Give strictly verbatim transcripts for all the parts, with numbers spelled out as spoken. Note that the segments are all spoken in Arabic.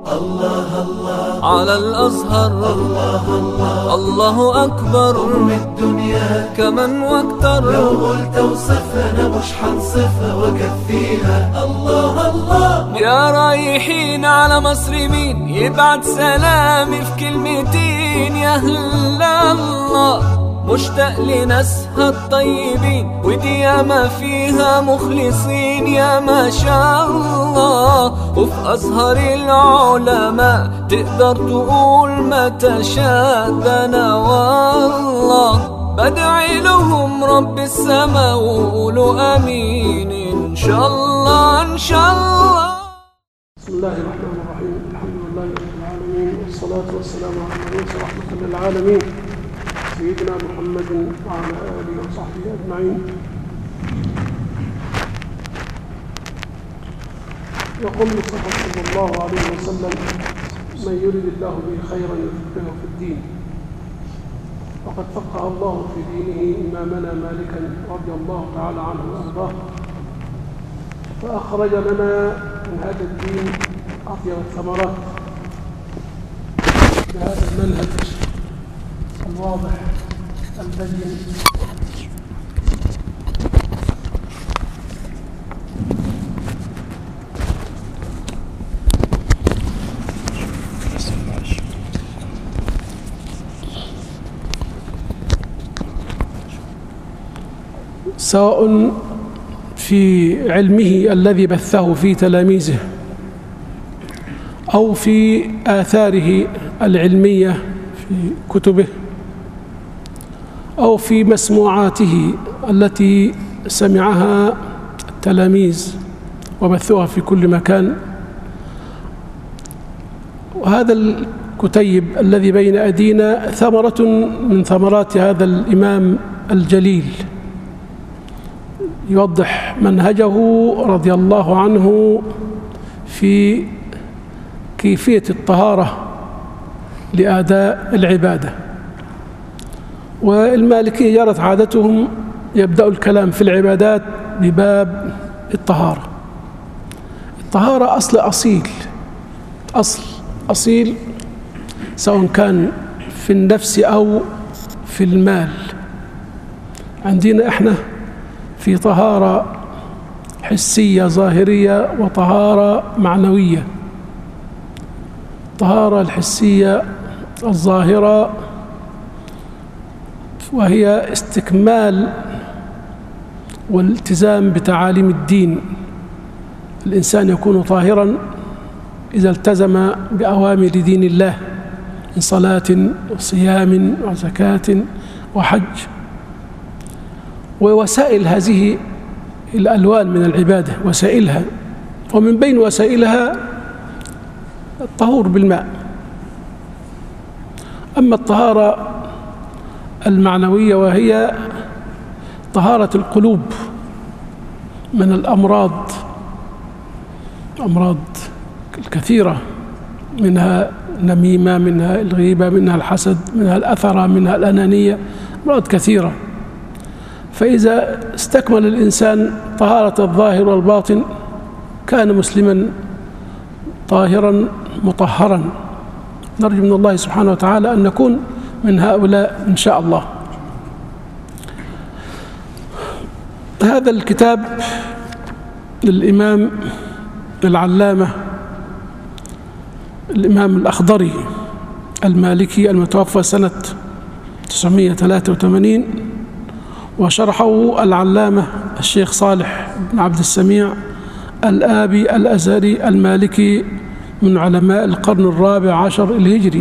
الله الله على الأزهر، الله الله الله أكبر أم الدنيا كمن واكتر. لو قلت وصفنا مش حنصفها وكفيها. الله الله يا رايحين على مصر مين يبعت سلامي في كلمتين؟ يا هلا الله مشتاق لناسها الطيبين، ودي ياما فيها مخلصين يا ما شاء الله. وفي أزهر العلماء تقدر تقول ما تشاء. ده أنا والله بدعي لهم رب السماء وقولوا آمين إن شاء الله إن شاء الله. بسم الله الرحمن الرحيم. الحمد لله رب العالمين، والصلاة والسلام على المبعوث رحمة للعالمين سيدنا محمد وعلى آله وصحبه أجمعين. يقول المصطفى صلى الله عليه وسلم: من يرد الله به خيرا يفقهه في الدين. وقد فقه الله في دينه إمامنا مالكا رضي الله تعالى عنه وأرضاه، فأخرج لنا من هذا الدين أطيب الثمرات بهذا المنهج الواضح البين. سواء في علمه الذي بثه في تلاميذه أو في آثاره العلمية في كتبه أو في مسموعاته التي سمعها التلاميذ وبثوها في كل مكان. وهذا الكتيب الذي بين أيدينا ثمرة من ثمرات هذا الإمام الجليل، يوضح منهجه رضي الله عنه في كيفية الطهارة لأداء العبادة. والمالكية جرت عادتهم يبدأ الكلام في العبادات بباب الطهارة. الطهارة أصل أصيل، أصل أصيل سواء كان في النفس أو في المال. عندنا إحنا في طهارة حسية ظاهرية وطهارة معنوية. الطهارة الحسية الظاهرة وهي استكمال والالتزام بتعاليم الدين. الإنسان يكون طاهرا إذا التزم بأوامر دين الله من صلاة وصيام وزكاة وحج. ووسائل هذه الألوان من العبادة وسائلها، ومن بين وسائلها الطهور بالماء. أما الطهارة المعنوية وهي طهارة القلوب من الأمراض، أمراض الكثيرة، منها النميمة، منها الغيبة، منها الحسد، منها الأثرة، منها الأنانية، أمراض كثيرة. فإذا استكمل الإنسان طهارة الظاهر والباطن كان مسلما طاهرا مطهرا. نرجو من الله سبحانه وتعالى أن نكون من هؤلاء إن شاء الله. هذا الكتاب للإمام العلامة الإمام الأخضري المالكي المتوفى سنة تسعمائة وثلاثة وثمانين، وشرحه العلامة الشيخ صالح بن عبد السميع الآبي الأزهري المالكي من علماء القرن الرابع عشر الهجري.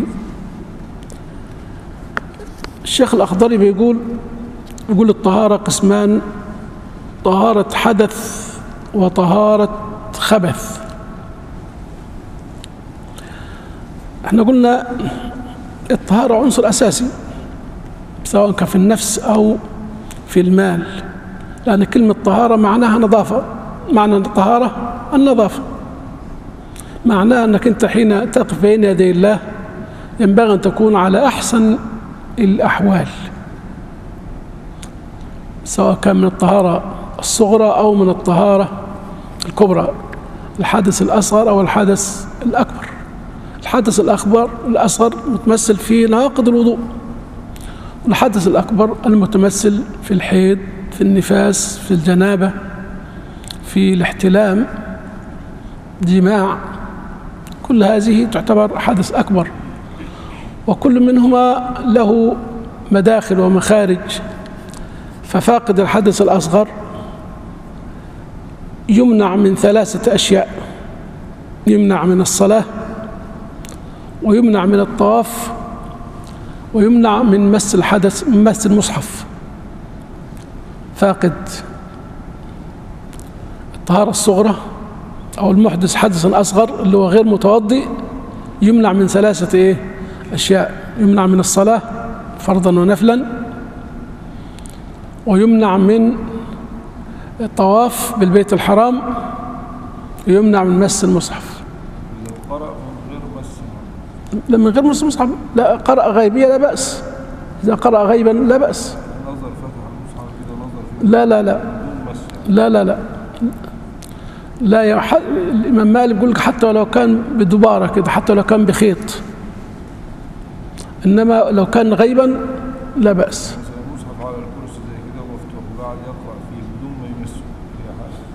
الشيخ الأخضري بيقول يقول الطهارة قسمان: طهارة حدث وطهارة خبث. احنا قلنا الطهارة عنصر أساسي سواء كان في النفس أو في المال، لأن كلمة طهارة معناها نظافة. معنى الطهارة النظافة، معناها أنك أنت حين تقف بين يدي الله ينبغي أن تكون على أحسن الأحوال، سواء كان من الطهارة الصغرى أو من الطهارة الكبرى، الحدث الأصغر أو الحدث الأكبر. الحدث الأكبر الأصغر متمثل في نواقض الوضوء، والحدث الأكبر المتمثل في الحيض، في النفاس، في الجنابة، في الاحتلام، جماع، كل هذه تعتبر حدث أكبر، وكل منهما له مداخل ومخارج. ففاقد الحدث الأصغر يمنع من ثلاثة أشياء: يمنع من الصلاة، ويمنع من الطواف، ويمنع من مس الحدث من مس المصحف. فاقد الطهارة الصغرى أو المحدث حدثا أصغر اللي هو غير متوضئ يمنع من ثلاثة إيه؟ أشياء: يمنع من الصلاة فرضا ونفلا، ويمنع من الطواف بالبيت الحرام، ويمنع من مس المصحف. لو قرأ من غير مس لما غير مس المصحف لا، قرأ غيبية لا بأس، إذا قرأ غيبا لا بأس. نظر فتح المصحف كده نظر في لا لا لا بدون مس لا لا لا لا يا ح... الإمام مالك يقول حتى ولو كان بدبارة كده، حتى لو كان بخيط، إنما لو كان غيبا لا بأس. مثلا المصحف على الكرسي زي كده مفتوح وقاعد يقرأ فيه بدون ما يمسه يا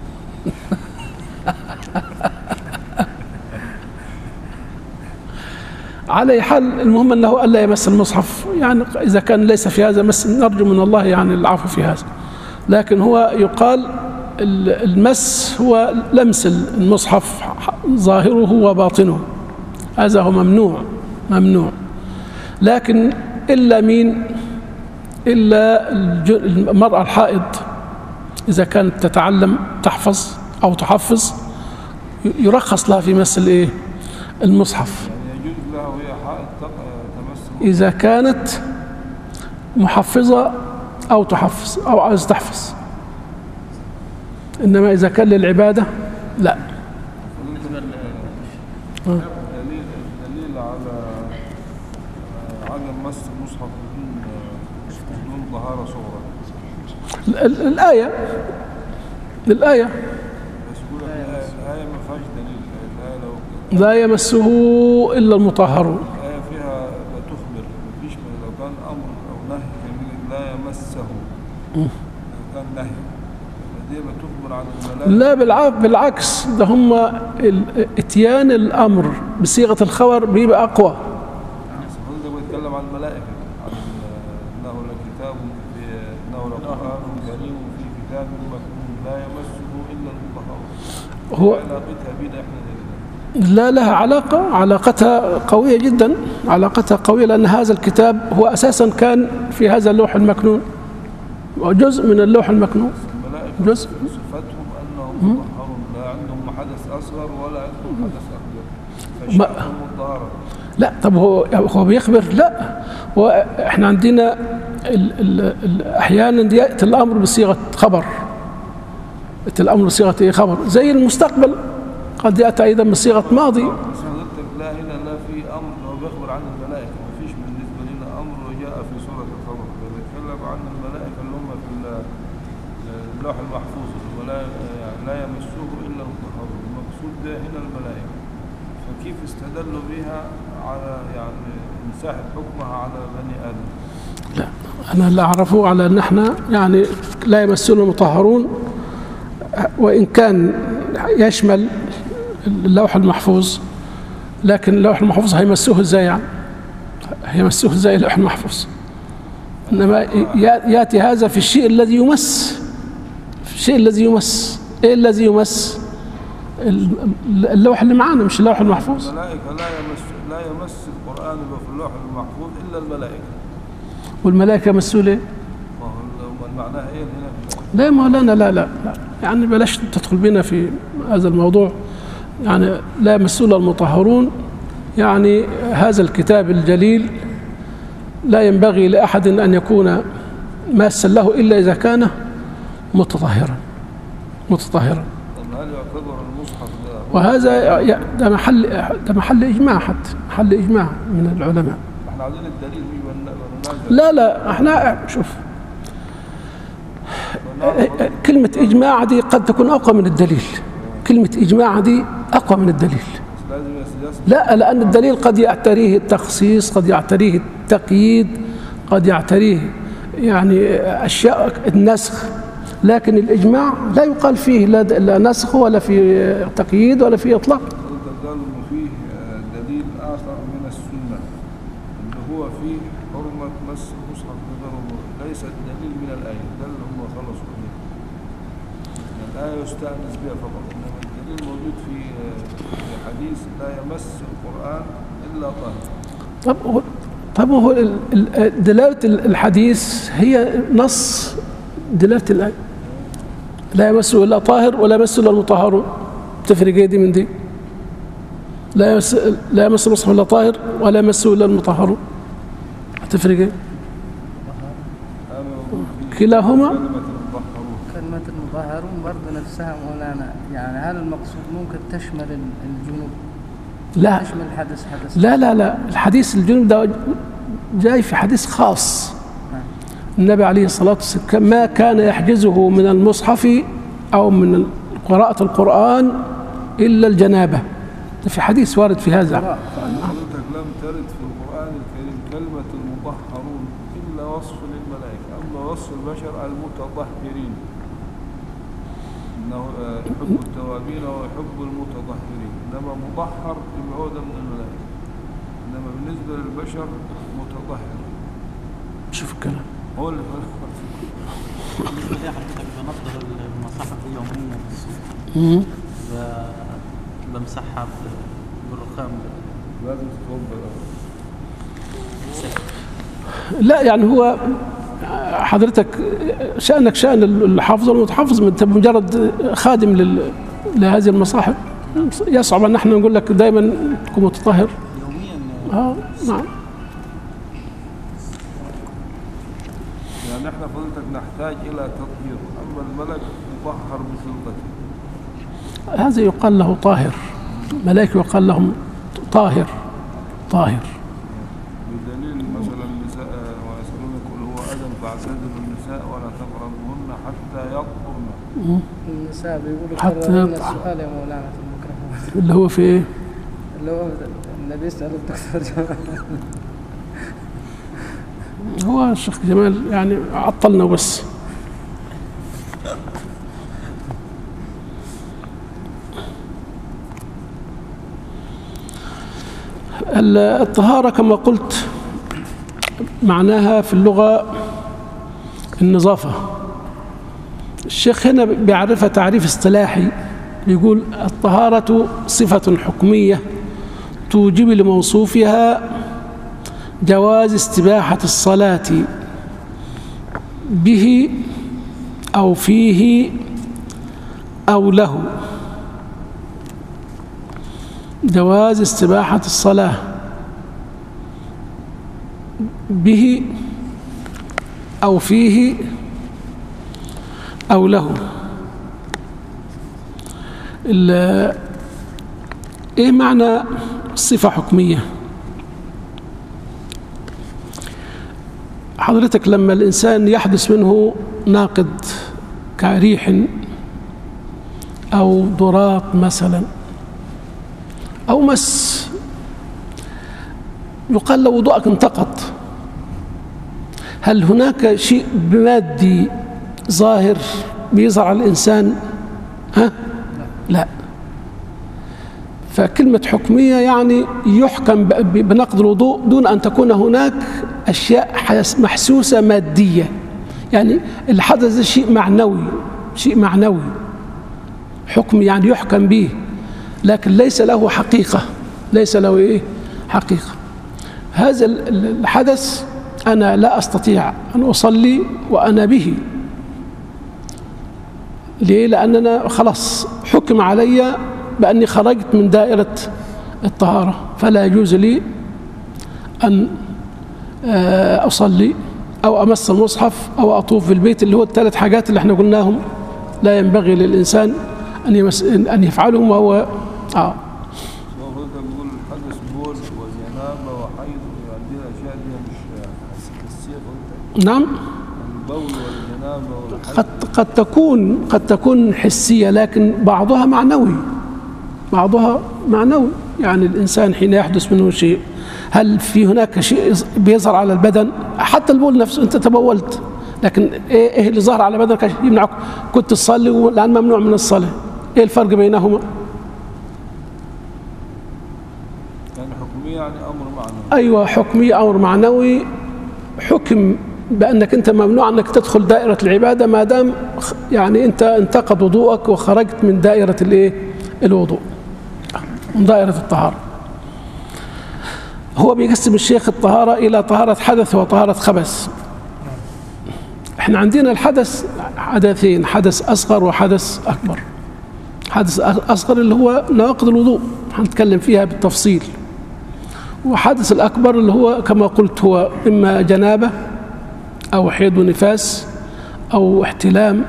حاجة. على أي حال المهم أنه ألا يمس المصحف، يعني إذا كان ليس في هذا مس نرجو من الله يعني العفو في هذا، لكن هو يقال المس هو لمس المصحف ظاهره وباطنه، هذا هو ممنوع ممنوع. لكن إلا مين؟ إلا المرأة الحائض إذا كانت تتعلم تحفظ أو تحفظ يرخص لها في مس الإيه؟ المصحف. يعني يجوز لها وهي حائض تمس إذا كانت محفظة أو تحفظ أو عايز تحفظ، إنما إذا كان للعبادة لا. دليل دليل على عدم مس المصحف بدون بدون طهارة صغرى. ال- الآية الآية بس يقول لك الآية ما فيهاش دليل. الآية لو لا يمسه إلا المطهرون. الآية فيها بتخبر، مفيش لو كان أمر أو نهي كان لا يمسه، لو كان نهي دي بتخبر عن الملائكة. لا بالع- بالعكس، ده هم ال- اتيان الأمر بصيغة الخبر بيبقى أقوى. ده بيتكلم عن الملائكة، عن إنه لكتاب في إنه لقرآن كريم في كتاب مكنون لا يمسه إلا المطهرون. هو علاقتها بينا إحنا لا لها علاقة، علاقتها قوية جدا، علاقتها قوية، لأن هذا الكتاب هو أساسا كان في هذا اللوح المكنون، وجزء من اللوح المكنون. الملائكة جزء. صفتهم أنهم مطهرون، لا عندهم حدث أصغر ولا عندهم حدث أكبر، ما- فشأنهم الطهارة. لا طب هو هو بيخبر؟ لا، هو احنا عندنا ال ال ال احيانا ياتي الامر بصيغه خبر، ياتي الامر بصيغه ايه؟ خبر، زي المستقبل قد ياتي ايضا بصيغه ماضي. بس حضرتك لا هنا لا في أمر هو بيخبر عن الملائكة، ما فيش بالنسبة لنا أمر جاء في سورة الخبر، بيتكلم عن الملائكة اللي هم في ال- اللوح المحفوظ، الملائكة يعني لا يمسوه إلا المطهرون، المقصود ده هنا الملائكة، فكيف استدلوا بها على يعني مساحة حكمها على بني آدم؟ لا انا اللي اعرفه على ان احنا يعني لا يمسون المطهرون، وان كان يشمل اللوح المحفوظ، لكن اللوح المحفوظ هيمسوه ازاي؟ يعني هيمسوه ازاي اللوح المحفوظ؟ انما ياتي هذا في الشيء الذي يمس، في الشيء الذي يمس. ايه الذي يمس؟ اللوح اللي معانا مش اللوح المحفوظ. الملائكة لا يمس لا يمس القرآن اللي في اللوح المحفوظ إلا الملائكة. والملائكة يمسوا ليه؟ ما هو معناها إيه هنا؟ لا مولانا لا لا لا يعني بلاش تدخل بنا في هذا الموضوع. يعني لا يمسون المطهرون، يعني هذا الكتاب الجليل لا ينبغي لأحد أن يكون ماسا له إلا إذا كان متطهرا متطهرا طب هل يعتبر المصحف ده وهذا ده محل ده محل إجماع، حتى محل إجماع من العلماء. احنا عايزين الدليل فيه وننازل؟ لا لا احنا شوف كلمة إجماع دي قد تكون أقوى من الدليل، كلمة إجماع دي أقوى من الدليل. لازم يسمح؟ لا، لأن الدليل قد يعتريه التخصيص، قد يعتريه التقييد، قد يعتريه يعني أشياء النسخ، لكن الإجماع لا يقال فيه لا نسخ ولا في تقييد ولا في إطلاق. قالوا إنه فيه دليل آخر من السنة اللي هو فيه حرمة مس المصحف بغير، ليس الدليل من الآية، ده اللي هم خلصوا منه. الآية يستأنس بها فقط، إنما الدليل موجود في في حديث لا يمس القرآن إلا طاهر. طب طب هو دلالة الحديث هي نص دلالة الآية، لا يمسه إلا طاهر ولا يمسه إلا المطهرون. تفرق ايه دي من دي؟ لا يمس لا يمس المصحف إلا طاهر ولا يمسه إلا المطهرون. تفرق ايه؟ كلاهما كلمة المطهرون برضه نفسها مولانا، يعني هل المقصود ممكن تشمل الجنوب؟ لا تشمل الحدث حدث لا لا لا الحديث الجنوب ده جاي في حديث خاص. النبي عليه الصلاة والسلام ما كان يحجزه من المصحف أو من قراءة القرآن إلا الجنابة. ده في حديث وارد في هذا. حضرتك لم ترد في القرآن الكريم كلمة المطهرون إلا وصف للملائكة، أما وصف البشر المتطهرين، إنه يحب التوابين ويحب المتطهرين، إنما مطهر يبقى من الملائكة، إنما بالنسبة للبشر متطهر. شوف الكلام هو اللي بالنسبة لي حضرتك بنظر المصاحف اليومية بمسحها بالرخام، لازم تتوضا. لا يعني هو حضرتك شأنك شأن الحافظ والمتحفظ، انت مجرد خادم لل... لهذه المصاحف، يصعب ان احنا نقول لك دائما تكون متطهر يوميا. اه نعم. يعني احنا فضلتك نحتاج الى تطهير، اما الملك مطهر بخلقته. هذا يقال له طاهر، ملائكة يقال لهم طاهر طاهر. بدليل مثلا النساء ويسألونك قل هو أدم فاعتزلوا النساء ولا تقربوهن حتى يطهرن. النساء بيقولوا حتى كررنا يطهر. السؤال يا مولانا في الميكروفون. اللي هو في ايه؟ اللي هو النبي يسأل الدكتور جمال. هو الشيخ جمال يعني عطلنا بس. الطهارة كما قلت معناها في اللغة النظافة. الشيخ هنا بيعرفها تعريف اصطلاحي، يقول الطهارة صفة حكمية توجب لموصوفها جواز استباحة الصلاة به أو فيه أو له. جواز استباحة الصلاة به أو فيه أو له. إيه معنى صفة حكمية؟ حضرتك لما الإنسان يحدث منه ناقض كريح أو ضراط مثلا أو مس، يقال له وضوءك انتقض. هل هناك شيء مادي ظاهر بيظهر على الإنسان؟ ها؟ لا. فكلمة حكمية يعني يحكم بنقض الوضوء دون أن تكون هناك أشياء محسوسة مادية، يعني اللي حدث شيء معنوي، شيء معنوي حكم يعني يحكم به، لكن ليس له حقيقة، ليس له إيه؟ حقيقة. هذا الحدث أنا لا أستطيع أن أصلي وأنا به. ليه؟ لأننا خلاص حكم علي بأني خرجت من دائرة الطهارة، فلا يجوز لي أن أصلي أو أمس المصحف أو أطوف في البيت، اللي هو الثلاث حاجات اللي احنا قلناهم لا ينبغي للإنسان أن يمس أن يفعلهم، وهو آه هو بيقول حدث بول وجنابة وحيض، يعني دي الأشياء دي مش حسية. نعم. البول والجنابة والحيض قد قد تكون قد تكون حسية، لكن بعضها معنوي، بعضها معنوي يعني الإنسان حين يحدث منه شيء هل في هناك شيء بيظهر على البدن؟ حتى البول نفسه أنت تبولت، لكن إيه, إيه اللي ظهر على بدنك يمنعك كنت تصلي والآن ممنوع من الصلاة؟ إيه الفرق بينهما؟ يعني حكمية يعني أمر معنوي. أيوة حكمية أمر معنوي، حكم بأنك أنت ممنوع أنك تدخل دائرة العبادة ما دام يعني أنت انتقض وضوءك وخرجت من دائرة الإيه؟ الوضوء، من دائرة الطهارة. هو بيقسم الشيخ الطهارة إلى طهارة حدث وطهارة خبث. احنا عندنا الحدث حدثين، حدث أصغر وحدث أكبر. حدث أصغر اللي هو نواقض الوضوء هنتكلم فيها بالتفصيل، وحدث الأكبر اللي هو كما قلت هو إما جنابة أو حيض ونفاس أو احتلام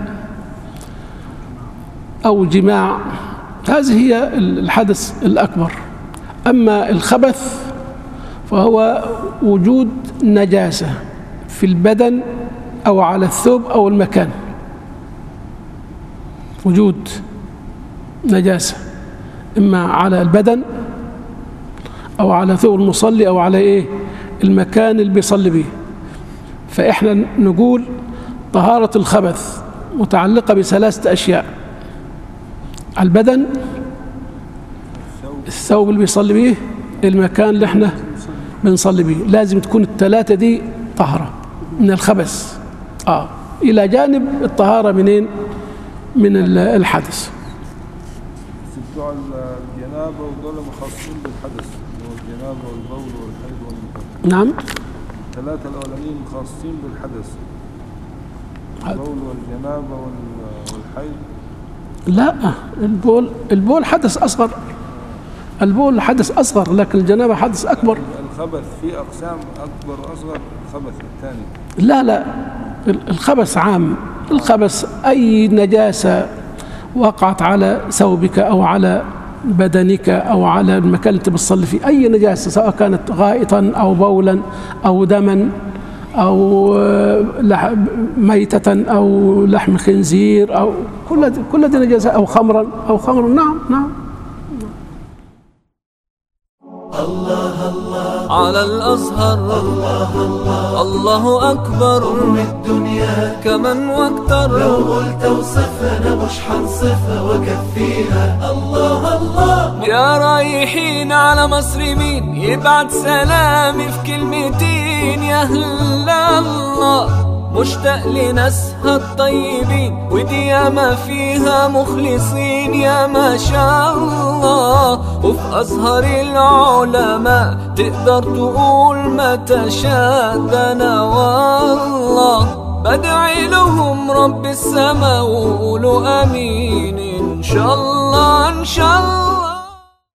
أو جماع، هذه هي الحدث الأكبر. أما الخبث فهو وجود نجاسة في البدن أو على الثوب أو المكان، وجود نجاسة إما على البدن أو على ثوب المصلي أو على إيه المكان اللي بيصلي به. فإحنا نقول طهارة الخبث متعلقة بثلاثة أشياء: البدن، الثوب اللي بيصلي به، المكان اللي احنا بنصلي به. لازم تكون الثلاثة دي طهرة من الخبث، آه إلى جانب الطهارة منين؟ من الحدث. بتوع الجنابة ودول مخصصين بالحدث، الجنابة والبول والحيض والنفاس. نعم. الثلاثة الأولانيين خاصين بالحدث، البول والجنابة والحيض. لا، البول البول حدث أصغر، البول حدث أصغر، لكن الجنابة حدث أكبر. الخبث في أقسام أكبر وأصغر. الخبث الثاني لا لا، الخبث عام. الخبث أي نجاسة وقعت على ثوبك أو على بدنك أو على المكان اللي بتصلي فيه، أي نجاسة سواء كانت غائطا أو بولا أو دما أو ميتة أو لحم خنزير أو كل كل دي نجاسة، أو خمرا أو خمر. نعم نعم. الله الله على الأزهر، الله الله الله أكبر، أم الدنيا كمن واكتر. لو قلت اوصفها أنا مش حنصفها وكفيها. الله الله يا رايحين على مصر مين يبعت سلامي في كلمتين؟ يا أهل الله مشتاق لناسها الطيبين، ودي ياما فيها مخلصين يا ما شاء الله. وفي أزهر العلماء تقدر تقول ما تشاء. ده أنا والله بدعي لهم رب السما وقولوا آمين إن شاء الله إن شاء الله.